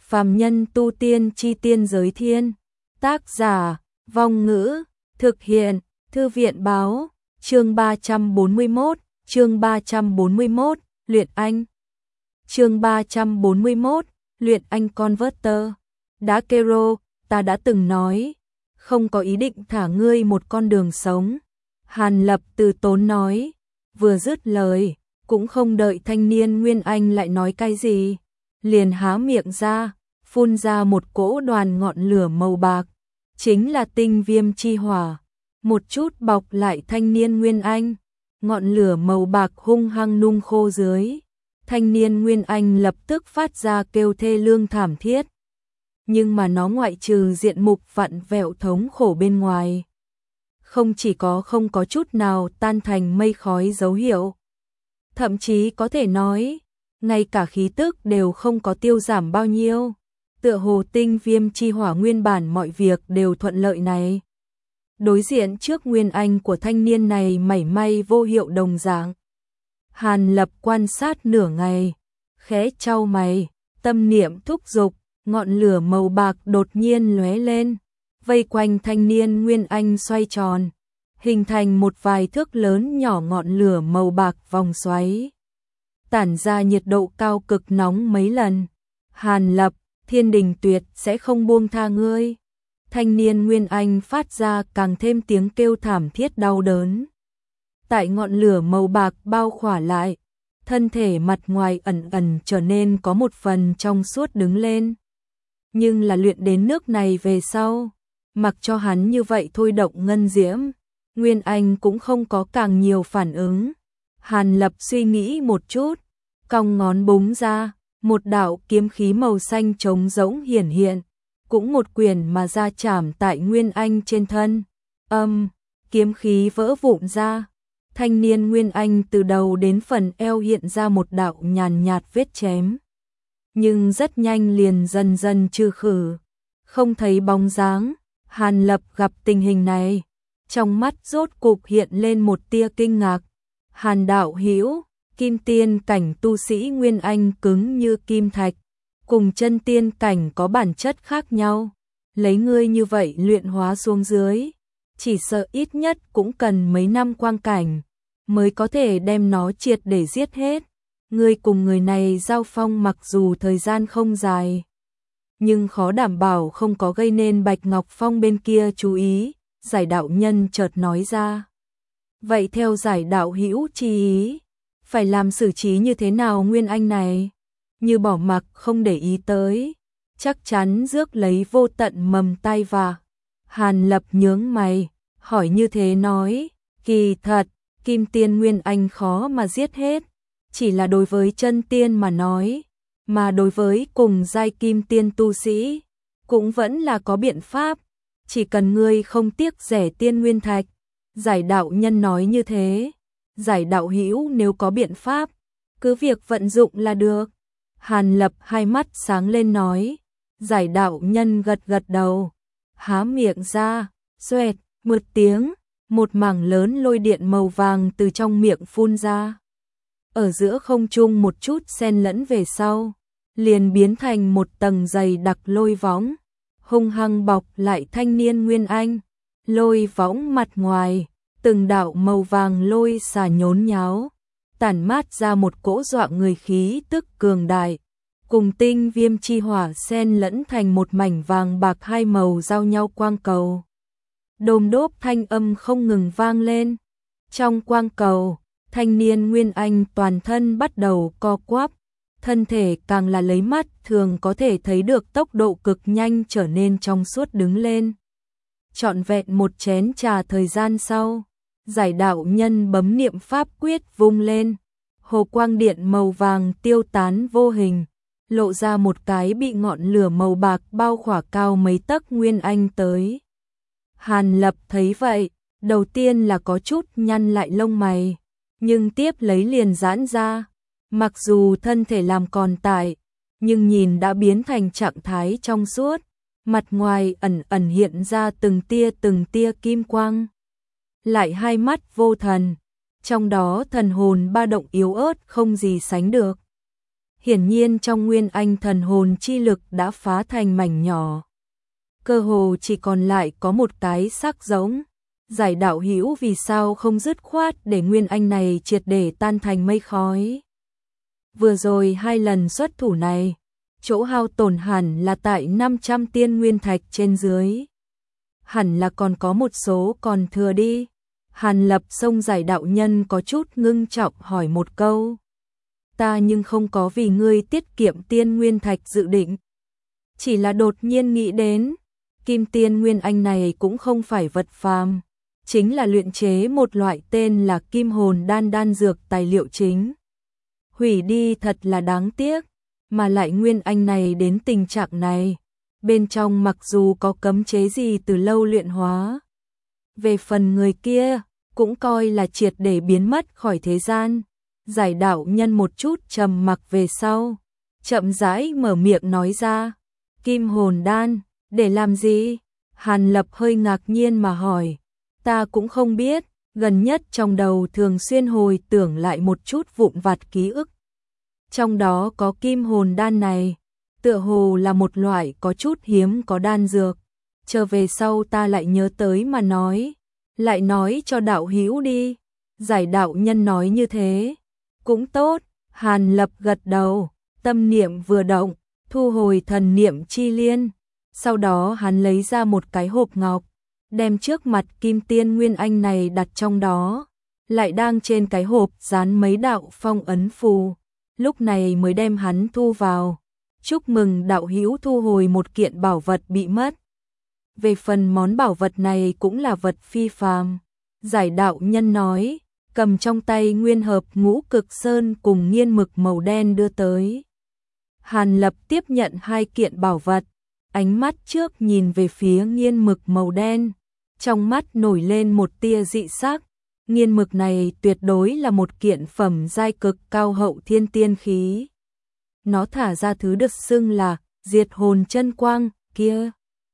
Phàm nhân tu tiên chi tiên giới thiên. Tác giả, Vong Ngữ, thực hiện, Thư viện báo, chương 341, Luyện Anh. Chương 341, Luyện Anh Converter. Đã Kero, ta đã từng nói, không có ý định thả ngươi một con đường sống. Hàn Lập từ tốn nói, vừa dứt lời, cũng không đợi thanh niên Nguyên Anh lại nói cái gì, liền há miệng ra, phun ra một cỗ đoàn ngọn lửa màu bạc, chính là tinh viêm chi hỏa, một chút bọc lại thanh niên Nguyên Anh, ngọn lửa màu bạc hung hăng nung khô dưới. Thanh niên Nguyên Anh lập tức phát ra kêu thê lương thảm thiết. Nhưng mà nó ngoại trừ diện mục vặn vẹo thống khổ bên ngoài, không có chút nào tan thành mây khói dấu hiệu. Thậm chí có thể nói, ngay cả khí tức đều không có tiêu giảm bao nhiêu. Tựa hồ tinh viêm chi hỏa nguyên bản mọi việc đều thuận lợi này. Đối diện trước Nguyên Anh của thanh niên này mảy may vô hiệu đồng dạng. Hàn Lập quan sát nửa ngày, khẽ chau mày, tâm niệm thúc giục, ngọn lửa màu bạc đột nhiên lóe lên, vây quanh thanh niên Nguyên Anh xoay tròn, hình thành một vài thước lớn nhỏ ngọn lửa màu bạc vòng xoáy, tản ra nhiệt độ cao cực nóng mấy lần. Hàn Lập, Thiên Đình Tuyệt sẽ không buông tha ngươi. Thanh niên Nguyên Anh phát ra càng thêm tiếng kêu thảm thiết đau đớn. Tại ngọn lửa màu bạc bao khỏa lại, thân thể mặt ngoài ẩn ẩn trở nên có một phần trong suốt đứng lên. Nhưng là luyện đến nước này về sau, mặc cho hắn như vậy thôi động ngân diễm, Nguyên Anh cũng không có càng nhiều phản ứng. Hàn Lập suy nghĩ một chút, cong ngón búng ra, một đạo kiếm khí màu xanh trống rỗng hiển hiện, cũng một quyền mà ra chạm tại Nguyên Anh trên thân. Kiếm khí vỡ vụn ra. Thanh niên Nguyên Anh từ đầu đến phần eo hiện ra một đạo nhàn nhạt vết chém. Nhưng rất nhanh liền dần dần trừ khử, không thấy bóng dáng. Hàn Lập gặp tình hình này, trong mắt rốt cục hiện lên một tia kinh ngạc. Hàn đạo hữu, kim tiên cảnh tu sĩ Nguyên Anh cứng như kim thạch, cùng chân tiên cảnh có bản chất khác nhau. Lấy ngươi như vậy luyện hóa xuống dưới, chỉ sợ ít nhất cũng cần mấy năm quang cảnh mới có thể đem nó triệt để giết hết. Ngươi cùng người này giao phong mặc dù thời gian không dài, nhưng khó đảm bảo không có gây nên Bạch Ngọc Phong bên kia chú ý. Giải đạo nhân chợt nói ra. Vậy theo giải đạo hữu chi ý, phải làm xử trí như thế nào Nguyên Anh này? Như bỏ mặc không để ý tới, chắc chắn rước lấy vô tận mầm tai vạ. Hàn Lập nhướng mày, hỏi như thế nói, kỳ thật, kim tiên Nguyên Anh khó mà giết hết, chỉ là đối với chân tiên mà nói, mà đối với cùng giai kim tiên tu sĩ, cũng vẫn là có biện pháp, chỉ cần ngươi không tiếc rẻ tiên nguyên thạch. Giải đạo nhân nói như thế, giải đạo hữu nếu có biện pháp, cứ việc vận dụng là được. Hàn Lập hai mắt sáng lên nói, giải đạo nhân gật gật đầu, há miệng ra, xoẹt, một tiếng, một mảng lớn lôi điện màu vàng từ trong miệng phun ra. Ở giữa không trung một chút xen lẫn về sau, liền biến thành một tầng dày đặc lôi võng, hung hăng bọc lại thanh niên Nguyên Anh. Lôi võng mặt ngoài, từng đạo màu vàng lôi xà nhốn nháo, tản mát ra một cỗ dọa người khí tức cường đại, cùng tinh viêm chi hỏa xen lẫn thành một mảnh vàng bạc hai màu giao nhau quang cầu. Đôm đốp thanh âm không ngừng vang lên. Trong quang cầu, thanh niên Nguyên Anh toàn thân bắt đầu co quắp, thân thể càng là lấy mắt thường có thể thấy được tốc độ cực nhanh trở nên trong suốt đứng lên. Trọn vẹn một chén trà thời gian sau, giải đạo nhân bấm niệm pháp quyết vung lên, hồ quang điện màu vàng tiêu tán vô hình, lộ ra một cái bị ngọn lửa màu bạc bao khỏa cao mấy tấc Nguyên Anh tới. Hàn Lập thấy vậy, đầu tiên là có chút nhăn lại lông mày, nhưng tiếp lấy liền giãn ra. Mặc dù thân thể làm còn tại, nhưng nhìn đã biến thành trạng thái trong suốt, mặt ngoài ẩn ẩn hiện ra từng tia kim quang. Lại hai mắt vô thần, trong đó thần hồn ba động yếu ớt không gì sánh được. hiển nhiên trong nguyên anh thần hồn chi lực đã phá thành mảnh nhỏ. Cơ hồ chỉ còn lại có một cái xác giống. Giải đạo hữu vì sao không dứt khoát để nguyên anh này triệt để tan thành mây khói. Vừa rồi 2 lần xuất thủ này, chỗ hao tổn hẳn là tại 500 tiên nguyên thạch trên dưới. Hẳn là còn có một số còn thừa đi. Hàn Lập xông Giải đạo nhân có chút ngưng trọng hỏi một câu. Ta nhưng không có vì ngươi tiết kiệm tiên nguyên thạch dự định. Chỉ là đột nhiên nghĩ đến, kim tiên nguyên anh này cũng không phải vật phàm, chính là luyện chế một loại tên là kim hồn đan dược tài liệu chính. Hủy đi thật là đáng tiếc, mà lại nguyên anh này đến tình trạng này, bên trong mặc dù có cấm chế gì từ lâu luyện hóa. Về phần người kia, cũng coi là triệt để biến mất khỏi thế gian. Giải đạo nhân một chút trầm mặc về sau, chậm rãi mở miệng nói ra, kim hồn đan, để làm gì? Hàn Lập hơi ngạc nhiên mà hỏi, ta cũng không biết, gần nhất trong đầu thường xuyên hồi tưởng lại một chút vụn vặt ký ức. Trong đó có kim hồn đan này, tựa hồ là một loại có chút hiếm có đan dược. Trở về sau ta lại nhớ tới mà nói, lại nói cho đạo hữu đi. Giải đạo nhân nói như thế, cũng tốt. Hàn Lập gật đầu, tâm niệm vừa động, thu hồi thần niệm chi liên. Sau đó hắn lấy ra một cái hộp ngọc, đem trước mặt kim tiên nguyên anh này đặt trong đó, lại đang trên cái hộp dán mấy đạo phong ấn phù, lúc này mới đem hắn thu vào. Chúc mừng đạo hữu thu hồi một kiện bảo vật bị mất. Về phần món bảo vật này cũng là vật phi phàm. Giải đạo nhân nói, cầm trong tay nguyên hợp ngũ cực sơn cùng nghiên mực màu đen đưa tới. Hàn Lập tiếp nhận 2 kiện bảo vật, ánh mắt trước nhìn về phía nghiên mực màu đen, trong mắt nổi lên một tia dị sắc. Nghiên mực này tuyệt đối là một kiện phẩm giai cực cao hậu thiên tiên khí. Nó thả ra thứ được xưng là diệt hồn chân quang kia,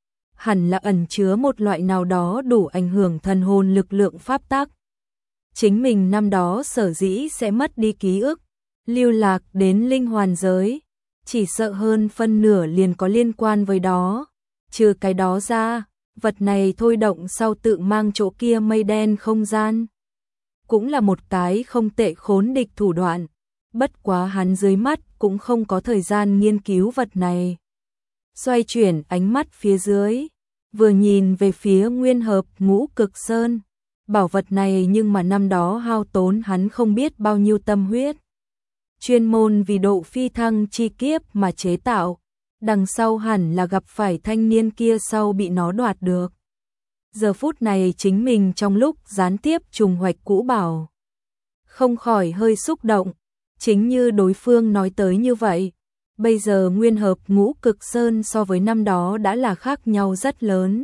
hẳn là ẩn chứa một loại nào đó đủ ảnh hưởng thần hồn lực lượng pháp tắc. Chính mình năm đó sở dĩ sẽ mất đi ký ức, lưu lạc đến linh hoàn giới, chỉ sợ hơn phân nửa liền có liên quan với đó. Trừ cái đó ra, vật này thôi động sau tự mang chỗ kia mây đen không gian, cũng là một cái không tệ khốn địch thủ đoạn. Bất quá hắn dưới mắt cũng không có thời gian nghiên cứu vật này. Xoay chuyển ánh mắt phía dưới, vừa nhìn về phía nguyên hợp ngũ cực sơn. Bảo vật này nhưng mà năm đó hao tốn hắn không biết bao nhiêu tâm huyết, chuyên môn vì độ phi thăng chi kiếp mà chế tạo. Đằng sau hẳn là gặp phải thanh niên kia sau bị nó đoạt được. Giờ phút này chính mình trong lúc gián tiếp trùng hoạch cũ bảo, không khỏi hơi xúc động. Chính như đối phương nói tới như vậy, bây giờ nguyên hợp ngũ cực sơn so với năm đó đã là khác nhau rất lớn.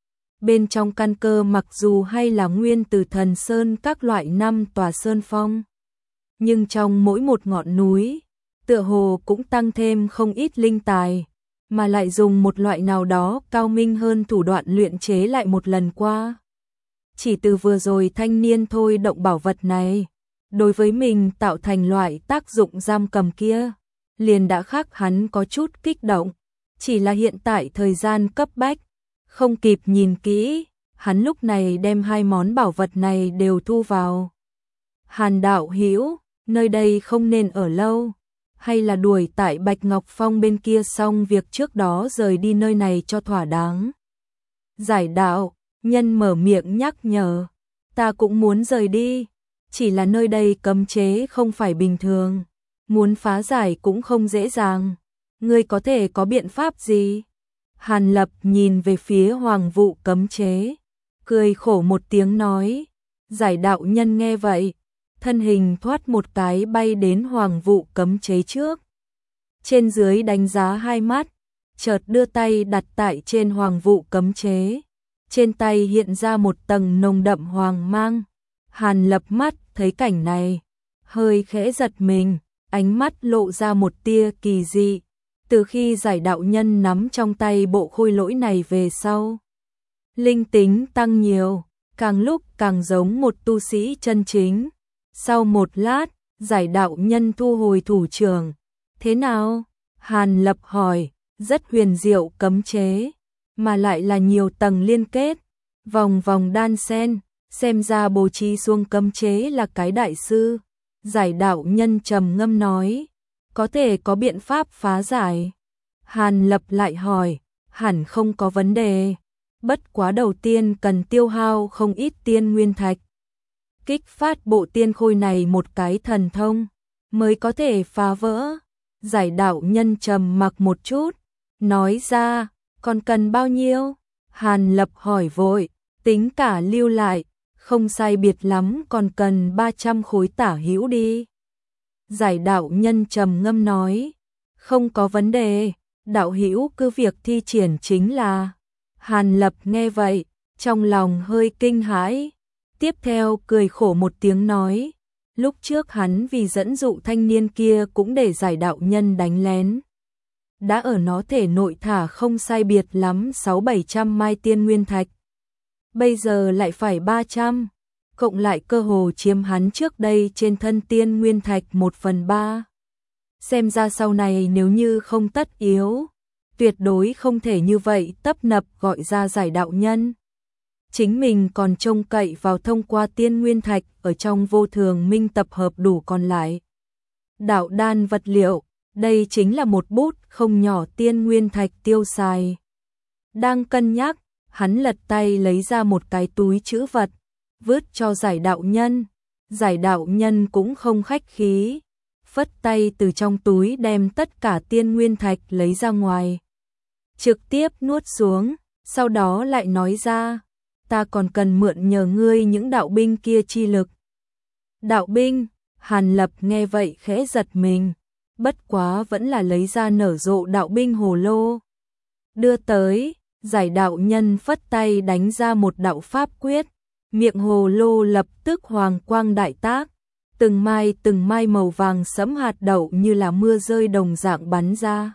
Bên trong căn cơ mặc dù hay là nguyên từ thần sơn các loại 5 tòa sơn phong, nhưng trong mỗi một ngọn núi, tựa hồ cũng tăng thêm không ít linh tài, mà lại dùng một loại nào đó cao minh hơn thủ đoạn luyện chế lại một lần qua. Chỉ từ vừa rồi thanh niên thôi động bảo vật này, đối với mình tạo thành loại tác dụng giam cầm kia, liền đã khác hắn có chút kích động. Chỉ là hiện tại thời gian cấp bách, không kịp nhìn kỹ, hắn lúc này đem 2 món bảo vật này đều thu vào. Hàn đạo hữu, nơi đây không nên ở lâu, hay là đuổi tại Bạch Ngọc Phong bên kia xong việc trước đó rời đi nơi này cho thỏa đáng. Giải đạo nhân mở miệng nhắc nhở, ta cũng muốn rời đi, chỉ là nơi đây cấm chế không phải bình thường, muốn phá giải cũng không dễ dàng. Ngươi có thể có biện pháp gì? Hàn Lập nhìn về phía hoàng vụ cấm chế, cười khổ một tiếng nói. Giải đạo nhân nghe vậy, thân hình thoát một cái bay đến hoàng vụ cấm chế trước. Trên dưới đánh giá 2 mắt, chợt đưa tay đặt tại trên hoàng vụ cấm chế. Trên tay hiện ra một tầng nồng đậm hoàng mang. Hàn Lập mắt thấy cảnh này, hơi khẽ giật mình, ánh mắt lộ ra một tia kỳ dị. Từ khi giải đạo nhân nắm trong tay bộ khôi lỗi này về sau, linh tính tăng nhiều, càng lúc càng giống một tu sĩ chân chính. Sau một lát, giải đạo nhân thu hồi thủ trưởng, Thế nào? Hàn Lập hỏi, rất huyền diệu cấm chế, mà lại là nhiều tầng liên kết, vòng vòng đan xen, xem ra bố trí xuống cấm chế là cái đại sư. Giải đạo nhân trầm ngâm nói, có thể có biện pháp phá giải. Hàn Lập lại hỏi, hẳn không có vấn đề, bất quá đầu tiên cần tiêu hao không ít tiên nguyên thạch. Kích phát bộ tiên khôi này một cái thần thông, mới có thể phá vỡ. Giải đạo nhân trầm mặc một chút, nói ra, còn cần bao nhiêu? Hàn Lập hỏi vội, tính cả lưu lại, không sai biệt lắm còn cần 300 khối tả hữu đi. Giải đạo nhân trầm ngâm nói, không có vấn đề, đạo hữu cứ việc thi triển chính là. Hàn Lập nghe vậy, trong lòng hơi kinh hãi, tiếp theo cười khổ một tiếng nói, lúc trước hắn vì dẫn dụ thanh niên kia cũng để giải đạo nhân đánh lén. Đã ở nó thể nội thả không sai biệt lắm 600-700 mai tiên nguyên thạch. Bây giờ lại phải 300, cộng lại cơ hồ chiếm hắn trước đây trên thân tiên nguyên thạch 1/3. Xem ra sau này nếu như không tất yếu, tuyệt đối không thể như vậy tấp nập gọi ra giải đạo nhân. Chính mình còn trông cậy vào thông qua tiên nguyên thạch ở trong vô thường minh tập hợp đủ còn lại. Đạo đan vật liệu, đây chính là một bút không nhỏ tiên nguyên thạch tiêu xài. Đang cân nhắc, hắn lật tay lấy ra một cái túi trữ vật, vứt cho giải đạo nhân. Giải đạo nhân cũng không khách khí, phất tay từ trong túi đem tất cả tiên nguyên thạch lấy ra ngoài, trực tiếp nuốt xuống, sau đó lại nói ra, ta còn cần mượn nhờ ngươi những đạo binh kia chi lực. Đạo binh? Hàn Lập nghe vậy khẽ giật mình, bất quá vẫn là lấy ra nở rộ đạo binh hồ lô. Đưa tới, giải đạo nhân phất tay đánh ra một đạo pháp quyết, miệng hồ lô lập tức hoàng quang đại tác, từng mai màu vàng sẫm hạt đậu như là mưa rơi đồng dạng bắn ra.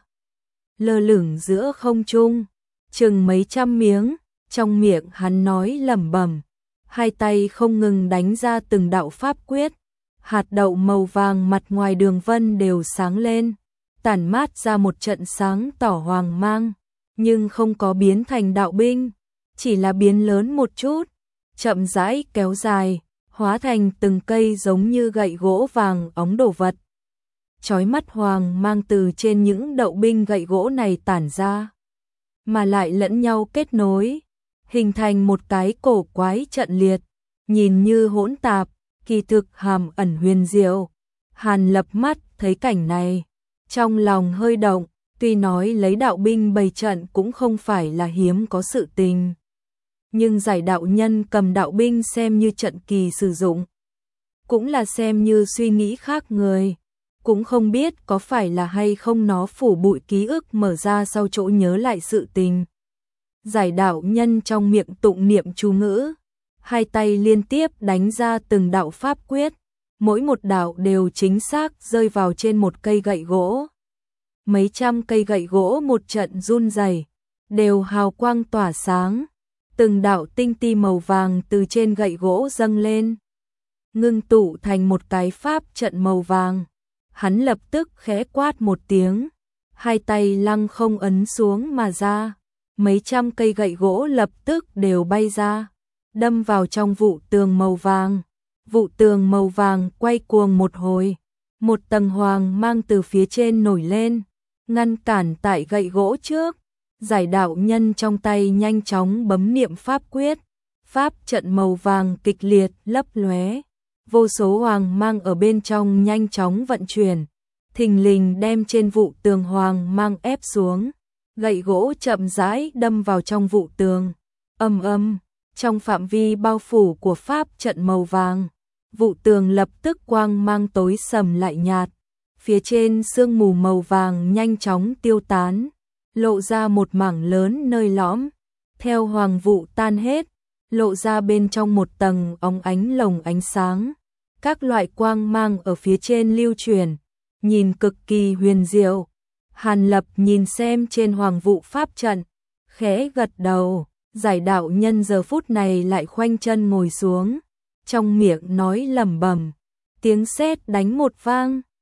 Lơ lửng giữa không trung, chừng mấy trăm miếng, trong miệng hắn nói lẩm bẩm, hai tay không ngừng đánh ra từng đạo pháp quyết. Hạt đậu màu vàng mặt ngoài đường vân đều sáng lên, tản mát ra một trận sáng tỏ hoàng mang, nhưng không có biến thành đạo binh, chỉ là biến lớn một chút, chậm rãi kéo dài, hóa thành từng cây giống như gậy gỗ vàng óng đồ vật. Chói mắt hoàng mang từ trên những đậu binh gậy gỗ này tản ra, mà lại lẫn nhau kết nối, hình thành một cái cổ quái trận liệt, nhìn như hỗn tạp, kỳ thực hàm ẩn huyền diệu. Hàn Lập mắt thấy cảnh này, trong lòng hơi động, tuy nói lấy đạo binh bày trận cũng không phải là hiếm có sự tình, nhưng giải đạo nhân cầm đạo binh xem như trận kỳ sử dụng, cũng là xem như suy nghĩ khác người, cũng không biết có phải là hay không nó phủ bụi ký ức mở ra sau chỗ nhớ lại sự tình. Giải đạo nhân trong miệng tụng niệm chú ngữ, hai tay liên tiếp đánh ra từng đạo pháp quyết, mỗi một đạo đều chính xác rơi vào trên một cây gậy gỗ. Mấy trăm cây gậy gỗ một trận run rẩy, đều hào quang tỏa sáng, từng đạo tinh ti màu vàng từ trên gậy gỗ dâng lên, ngưng tụ thành một cái pháp trận màu vàng. Hắn lập tức khẽ quát một tiếng, hai tay lăng không ấn xuống mà ra, mấy trăm cây gậy gỗ lập tức đều bay ra, đâm vào trong vụ tường màu vàng. Vụ tường màu vàng quay cuồng một hồi, một tầng hoàng mang từ phía trên nổi lên, ngăn cản tại gậy gỗ trước. Giải đạo nhân trong tay nhanh chóng bấm niệm pháp quyết, pháp trận màu vàng kịch liệt lấp lóe, vô số hoàng mang ở bên trong nhanh chóng vận chuyển, thình lình đem trên vụ tường hoàng mang ép xuống, gậy gỗ chậm rãi đâm vào trong vụ tường. Ầm ầm, trong phạm vi bao phủ của pháp trận màu vàng, vụ tường lập tức quang mang tối sầm lại nhạt, phía trên sương mù màu vàng nhanh chóng tiêu tán, lộ ra một mảng lớn nơi lõm. Theo hoàng vụ tan hết, lộ ra bên trong một tầng óng ánh lồng ánh sáng, các loại quang mang ở phía trên lưu truyền, nhìn cực kỳ huyền diệu. Hàn Lập nhìn xem trên hoàng vụ pháp trận, khẽ gật đầu. Giải đạo nhân giờ phút này lại khoanh chân ngồi xuống, trong miệng nói lẩm bẩm, tiếng sét đánh một vang,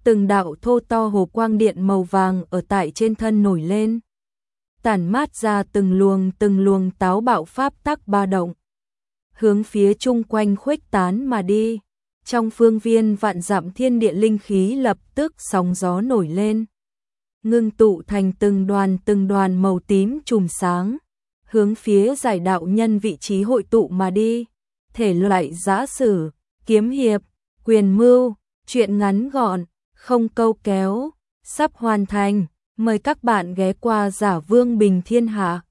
Từng đạo thô to hồ quang điện màu vàng ở tại trên thân nổi lên, tản mát ra từng luồng táo bạo pháp tắc ba động, hướng phía chung quanh khuếch tán mà đi. Trong phương viên vạn dặm thiên địa linh khí lập tức sóng gió nổi lên, ngưng tụ thành từng đoàn màu tím chùm sáng, hướng phía giải đạo nhân vị trí hội tụ mà đi. Thể loại giã sử, kiếm hiệp, quyền mưu, truyện ngắn gọn, không câu kéo, sắp hoàn thành. Mời các bạn ghé qua Giả Vương Bình Thiên Hạ.